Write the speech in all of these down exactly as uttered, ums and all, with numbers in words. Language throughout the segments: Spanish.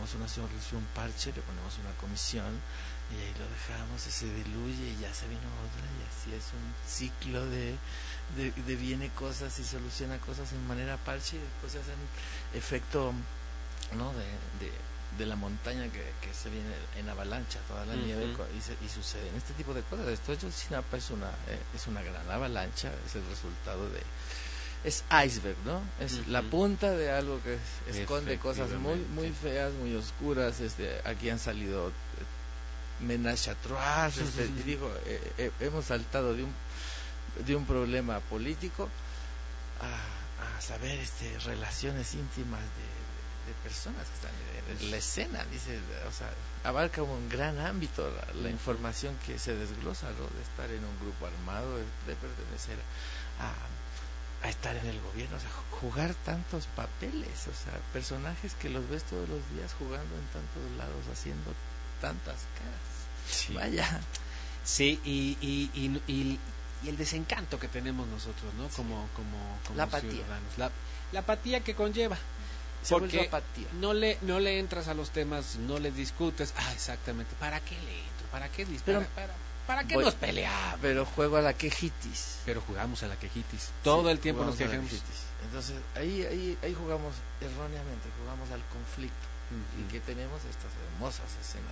ponemos una solución parche, le ponemos una comisión y ahí lo dejamos y se diluye y ya se vino otra y así es un ciclo de, de, de viene cosas y soluciona cosas en manera parche y después se hacen efecto, ¿no? de, de, de la montaña que, que se viene en avalancha, toda la uh-huh. nieve y, se, y suceden este tipo de cosas. Esto de Ayotzinapa es una, eh, es una gran avalancha, es el resultado de... es iceberg, ¿no? Es uh-huh. la punta de algo que esconde cosas muy muy feas, muy oscuras. Este, aquí han salido menage à trois, este, uh-huh. y digo, eh, eh, hemos saltado de un de un problema político a, a saber este relaciones íntimas de, de personas que están en, en la escena, dice, o sea, abarca un gran ámbito la, la uh-huh. información que se desglosa, ¿no? De estar en un grupo armado, de, de pertenecer a a estar en el gobierno, o sea, jugar tantos papeles, o sea, personajes que los ves todos los días jugando en tantos lados, haciendo tantas caras. Sí. Vaya. Sí, y, y, y, y, y el desencanto que tenemos nosotros, ¿no? Sí. Como, como, como la apatía. ciudadanos. La, la apatía que conlleva. Se porque apatía. no le no le entras a los temas, no les discutes. Ah, exactamente. ¿Para qué le entro? ¿Para qué dispara? Pero, para, ¿Para qué voy, nos peleamos? Pero juego a la quejitis. Pero jugamos a la quejitis. Todo sí, el tiempo nos quejamos. Entonces, ahí, ahí, ahí jugamos erróneamente, jugamos al conflicto. Uh-huh. Y que tenemos estas hermosas escenas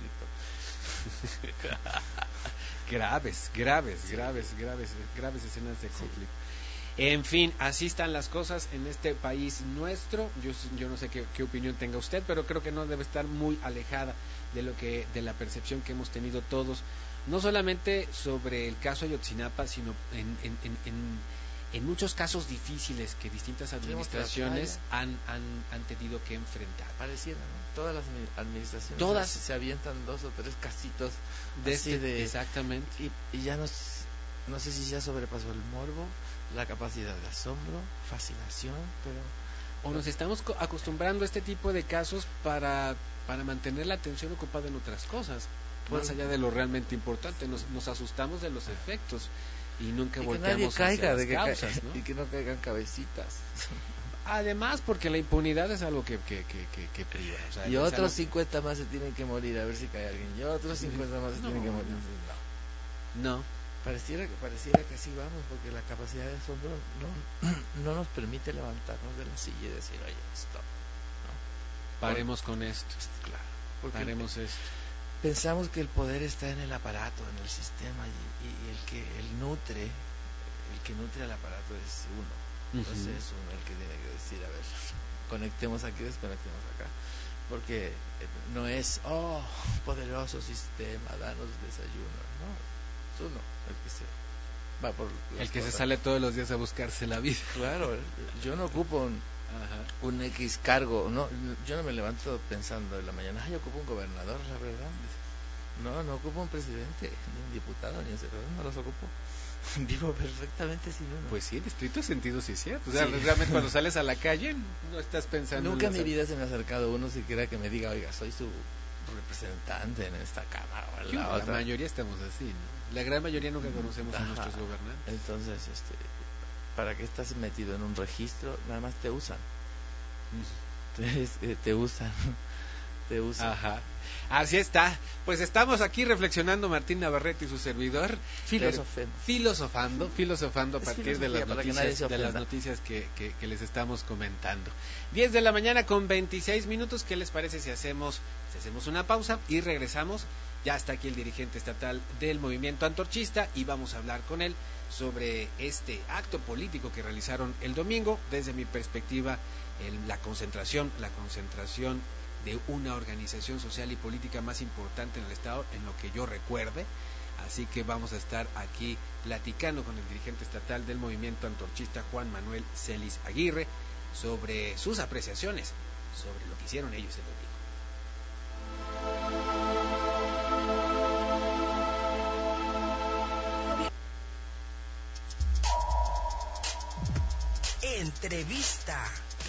de conflicto. graves, graves, sí. graves, graves, graves escenas de conflicto. Sí. En fin, así están las cosas en este país nuestro. Yo, yo no sé qué, qué opinión tenga usted, pero creo que no debe estar muy alejada de lo que, de la percepción que hemos tenido todos. No solamente sobre el caso Ayotzinapa, sino en, en, en, en, en muchos casos difíciles que distintas administraciones han, han, han tenido que enfrentar. Pareciera, ¿no? Todas las administraciones Todas se, se avientan dos o tres casitos de así este, de... Exactamente. Y, y ya nos, no sé si ya sobrepasó el morbo, la capacidad de asombro, fascinación, pero... O nos estamos acostumbrando a este tipo de casos para, para mantener la atención ocupada en otras cosas. Más pues, allá de lo realmente importante, nos, nos asustamos de los efectos y nunca y volteamos que nadie caiga, hacia las de que causas, ca- ¿no? Y que no caigan cabecitas. Además, porque la impunidad es algo que, que, que, que, que priva. O sea, y otros algo... cincuenta más se tienen que morir, a ver si cae alguien. Y otros cincuenta más se no, tienen que morir. No. no. Pareciera que pareciera que así vamos, porque la capacidad de asombro no, no nos permite levantarnos de la silla y decir, oye, stop. ¿No? Paremos con esto. Claro. Porque Paremos el... esto. Pensamos que el poder está en el aparato, en el sistema, y, y el que el nutre, el que nutre al aparato es uno. Entonces uh-huh. es uno el que tiene que decir, a ver, conectemos aquí, desconectemos acá. Porque no es, oh, poderoso sistema, danos desayuno. No, es uno el que se va por el que cosas. Se sale todos los días a buscarse la vida. Claro, yo no ocupo un, Ajá. un X cargo, no, yo no me levanto pensando en la mañana, ah, yo ocupo un gobernador, la verdad. No, no ocupo un presidente, ni un diputado, ni un senador, no los ocupo. Vivo perfectamente sin uno. Pues sí, en estricto sentido sí es cierto. O sea, sí. realmente cuando sales a la calle no estás pensando. Nunca en mi vida se me ha acercado uno siquiera que me diga, oiga, soy su representante en esta cámara o en la, la otra. mayoría estamos así, ¿no? La gran mayoría nunca conocemos Ajá. a nuestros gobernantes. Entonces, este, ¿para qué estás metido en un registro? Nada más te usan. Entonces, eh, te usan. Te usan. Ajá. Así está. Pues estamos aquí reflexionando Martín Navarrete y su servidor. Filosofando. Filosofando, filosofando a partir de las noticias, de las noticias que, que, que les estamos comentando. diez de la mañana con veintiséis minutos. ¿Qué les parece si hacemos, si hacemos una pausa y regresamos? Ya está aquí el dirigente estatal del movimiento antorchista y vamos a hablar con él sobre este acto político que realizaron el domingo. Desde mi perspectiva, el, la concentración, la concentración de una organización social y política más importante en el estado, en lo que yo recuerde. Así que vamos a estar aquí platicando con el dirigente estatal del movimiento antorchista, Juan Manuel Celis Aguirre, sobre sus apreciaciones sobre lo que hicieron ellos el domingo. Entrevista.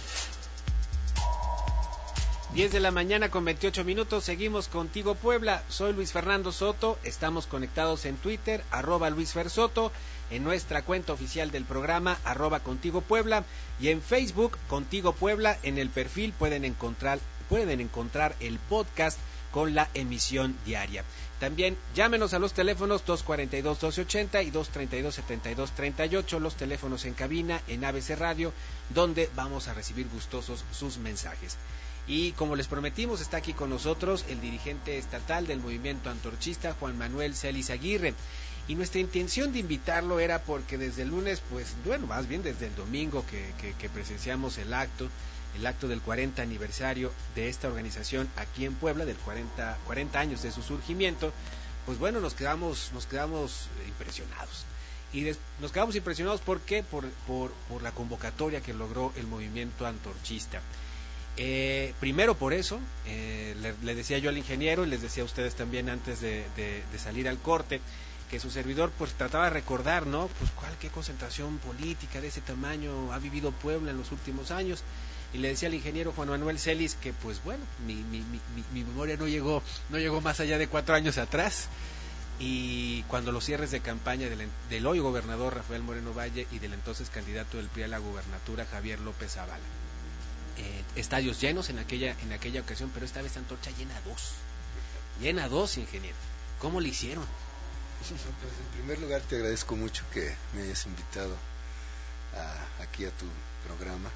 diez de la mañana con veintiocho minutos, seguimos contigo Puebla, soy Luis Fernando Soto, estamos conectados en Twitter, arroba Luis Fer Soto, en nuestra cuenta oficial del programa, arroba Contigo Puebla, y en Facebook, Contigo Puebla, en el perfil pueden encontrar, pueden encontrar el podcast con la emisión diaria. También llámenos a los teléfonos dos cuatro dos, doce ochenta y dos treinta y dos, setenta y dos treinta y ocho, los teléfonos en cabina en A B C Radio, donde vamos a recibir gustosos sus mensajes. Y como les prometimos, está aquí con nosotros el dirigente estatal del movimiento antorchista, Juan Manuel Celis Aguirre. Y nuestra intención de invitarlo era porque desde el lunes, pues bueno, más bien desde el domingo que, que, que presenciamos el acto, el acto del cuarenta aniversario de esta organización aquí en Puebla, del cuarenta, cuarenta años de su surgimiento, pues bueno, nos quedamos, nos quedamos impresionados. Y des, nos quedamos impresionados ¿por qué? Por, por, por la convocatoria que logró el movimiento antorchista. Eh, primero por eso, eh, le, le decía yo al ingeniero y les decía a ustedes también antes de, de, de salir al corte, que su servidor pues trataba de recordar, ¿no? Pues cuál, qué concentración política de ese tamaño ha vivido Puebla en los últimos años. Y le decía al ingeniero Juan Manuel Celis que pues bueno, mi, mi, mi, mi memoria no llegó, no llegó más allá de cuatro años atrás. Y cuando los cierres de campaña del, del hoy gobernador Rafael Moreno Valle y del entonces candidato del P R I a la gubernatura Javier López Zavala. Eh, estadios llenos en aquella, en aquella ocasión, pero esta vez Antorcha llena dos. Llena dos, ingeniero. ¿Cómo le hicieron? Pues en primer lugar te agradezco mucho que me hayas invitado a, aquí a tu programa.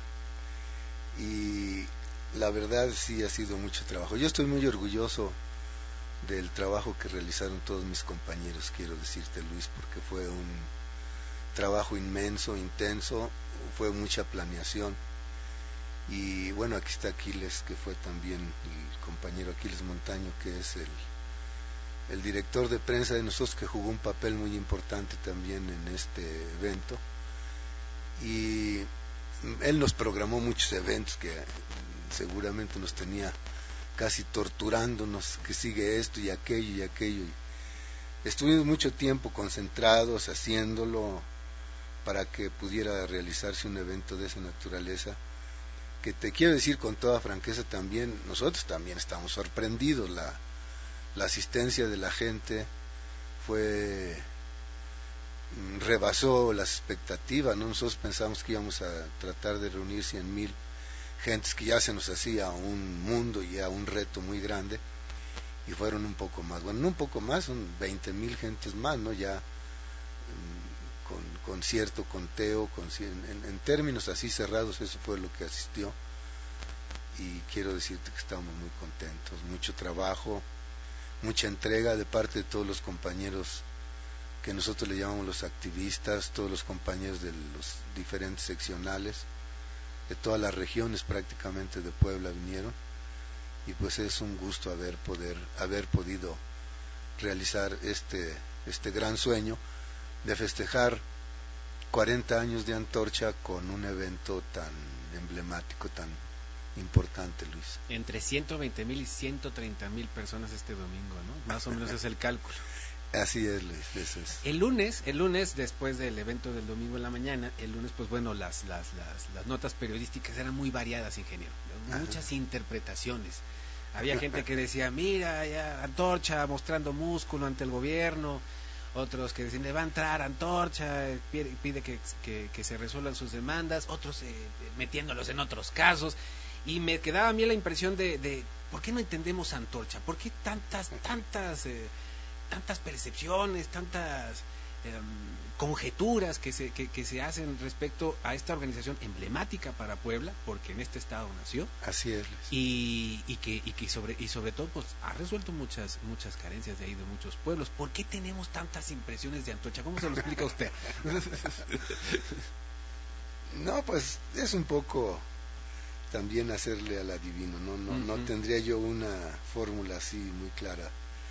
Y la verdad sí ha sido mucho trabajo. Yo estoy muy orgulloso del trabajo que realizaron todos mis compañeros, quiero decirte, Luis, porque fue un trabajo inmenso, intenso, fue mucha planeación. Y bueno, aquí está Aquiles, que fue también el compañero Aquiles Montaño, que es el, el director de prensa de nosotros, que jugó un papel muy importante también en este evento. Y él nos programó muchos eventos que seguramente nos tenía casi torturándonos, que sigue esto y aquello y aquello. Y estuvimos mucho tiempo concentrados haciéndolo para que pudiera realizarse un evento de esa naturaleza, que te quiero decir con toda franqueza también, nosotros también estamos sorprendidos. La, la asistencia de la gente fue, rebasó las expectativas, ¿no? Nosotros pensamos que íbamos a tratar de reunir cien mil gentes, que ya se nos hacía un mundo y ya un reto muy grande, y fueron un poco más, bueno, no un poco más, son veinte mil gentes más, ¿no? Ya con, con cierto conteo, con, en, en términos así cerrados, eso fue lo que asistió, y quiero decirte que estamos muy contentos, mucho trabajo, mucha entrega de parte de todos los compañeros que nosotros le llamamos los activistas, todos los compañeros de los diferentes seccionales, de todas las regiones prácticamente de Puebla vinieron, y pues es un gusto haber poder haber podido realizar este este gran sueño de festejar cuarenta años de Antorcha con un evento tan emblemático, tan importante, Luis. Entre ciento veinte mil y ciento treinta mil personas este domingo, ¿no? Más o menos es el cálculo. Así es, Luis, eso es. El lunes, el lunes después del evento del domingo en la mañana, el lunes pues bueno, las las las, las notas periodísticas eran muy variadas, ingeniero, muchas Ajá. interpretaciones. Había gente que decía, mira, ya Antorcha mostrando músculo ante el gobierno, otros que decían, le va a entrar Antorcha, pide, pide que, que, que se resuelvan sus demandas, otros eh, metiéndolos en otros casos, y me quedaba a mí la impresión de, de ¿por qué no entendemos Antorcha? ¿Por qué tantas, tantas... Eh, tantas percepciones, tantas eh, conjeturas que se, que, que se hacen respecto a esta organización emblemática para Puebla, porque en este estado nació? Así es. Y, y que, y que sobre, y sobre todo pues ha resuelto muchas, muchas carencias de ahí de muchos pueblos. ¿Por qué tenemos tantas impresiones de Antorcha? ¿Cómo se lo explica usted? No, pues es un poco también hacerle al adivino, no, no, uh-huh. no tendría yo una fórmula así muy clara.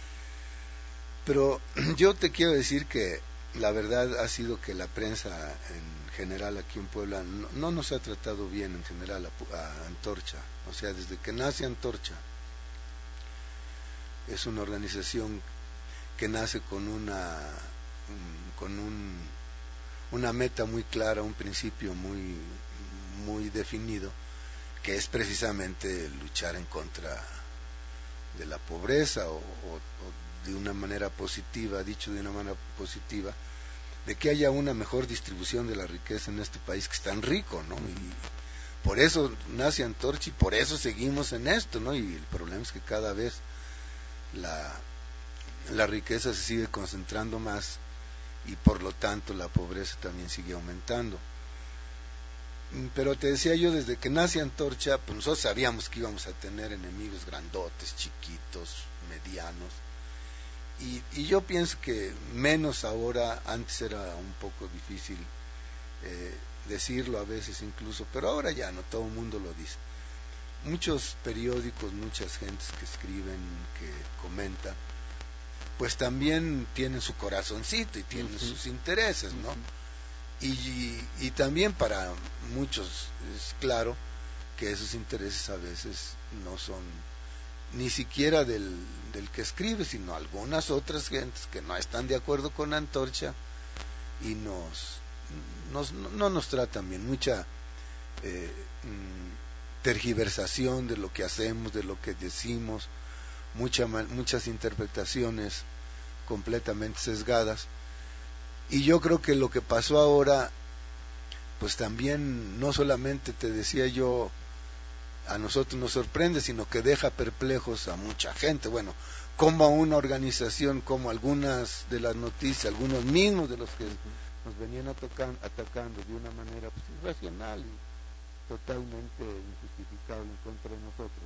Pero yo te quiero decir que la verdad ha sido que la prensa en general aquí en Puebla no, no nos ha tratado bien en general a, a Antorcha. O sea, desde que nace Antorcha, es una organización que nace con una con un, una meta muy clara, un principio muy muy definido, que es precisamente luchar en contra de la pobreza o, o, o de una manera positiva, dicho de una manera positiva, de que haya una mejor distribución de la riqueza en este país que es tan rico, ¿no? Y por eso nace Antorcha y por eso seguimos en esto, ¿no? Y el problema es que cada vez la, la riqueza se sigue concentrando más y por lo tanto la pobreza también sigue aumentando. Pero te decía yo, desde que nace Antorcha, pues nosotros sabíamos que íbamos a tener enemigos grandotes, chiquitos, medianos, y, y yo pienso que menos ahora. Antes era un poco difícil eh, decirlo a veces incluso, pero ahora ya no, todo el mundo lo dice. Muchos periódicos, muchas gentes que escriben, que comentan, pues también tienen su corazoncito y tienen uh-huh. sus intereses, ¿no? Uh-huh. Y, y también para muchos es claro que esos intereses a veces no son ni siquiera del, del que escribe, sino algunas otras gentes que no están de acuerdo con Antorcha y nos, nos no nos tratan bien. Mucha eh, tergiversación de lo que hacemos, de lo que decimos, mucha, muchas interpretaciones completamente sesgadas. Y yo creo que lo que pasó ahora, pues también, no solamente te decía yo, a nosotros nos sorprende, sino que deja perplejos a mucha gente. Bueno, como una organización, como algunas de las noticias, algunos mismos de los que nos venían atacan, atacando de una manera pues, irracional y totalmente injustificable en contra de nosotros.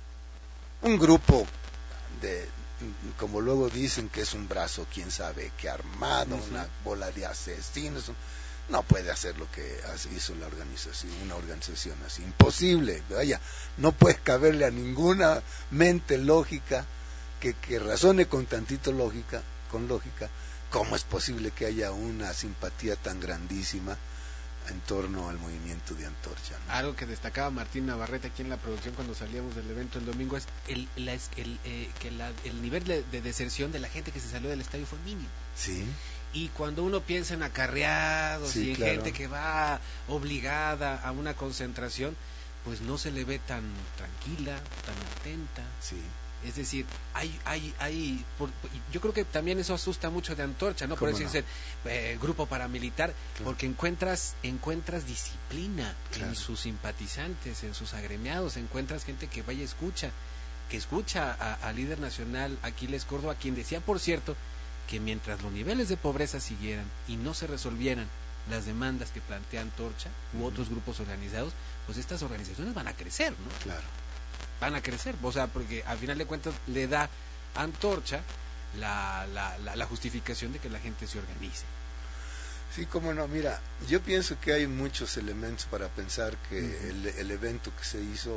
Un grupo de, como luego dicen, que es un brazo, quién sabe qué armado, uh-huh. una bola de asesinos, no puede hacer lo que hizo la organización, una organización así, imposible, vaya, no puede caberle a ninguna mente lógica que, que razone con tantito lógica, con lógica, cómo es posible que haya una simpatía tan grandísima en torno al movimiento de Antorcha, ¿no? Algo que destacaba Martín Navarrete aquí en la producción cuando salíamos del evento el domingo es el, la, el, eh, que la, el nivel de, de deserción de la gente que se salió del estadio fue mínimo. Sí. Y cuando uno piensa en acarreados sí, y en claro. gente que va obligada a una concentración, pues no se le ve tan tranquila, tan atenta. Sí. Es decir, hay, hay, hay, por, yo creo que también eso asusta mucho de Antorcha, ¿no? Por eso dicen no? eh, grupo paramilitar, claro. porque encuentras, encuentras disciplina claro. en sus simpatizantes, en sus agremiados, encuentras gente que vaya escucha, que escucha al líder nacional Aquiles Córdoba, quien decía, por cierto, que mientras los niveles de pobreza siguieran y no se resolvieran las demandas que plantea Antorcha u uh-huh. otros grupos organizados, pues estas organizaciones van a crecer, ¿no? Claro. Van a crecer, o sea, porque al final de cuentas le da a Antorcha la, la, la, la justificación de que la gente se organice. Sí, cómo no, mira, yo pienso que hay muchos elementos para pensar que uh-huh. el, el evento que se hizo,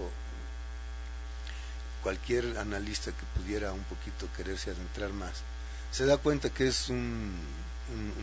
cualquier analista que pudiera un poquito quererse adentrar más, se da cuenta que es un, un,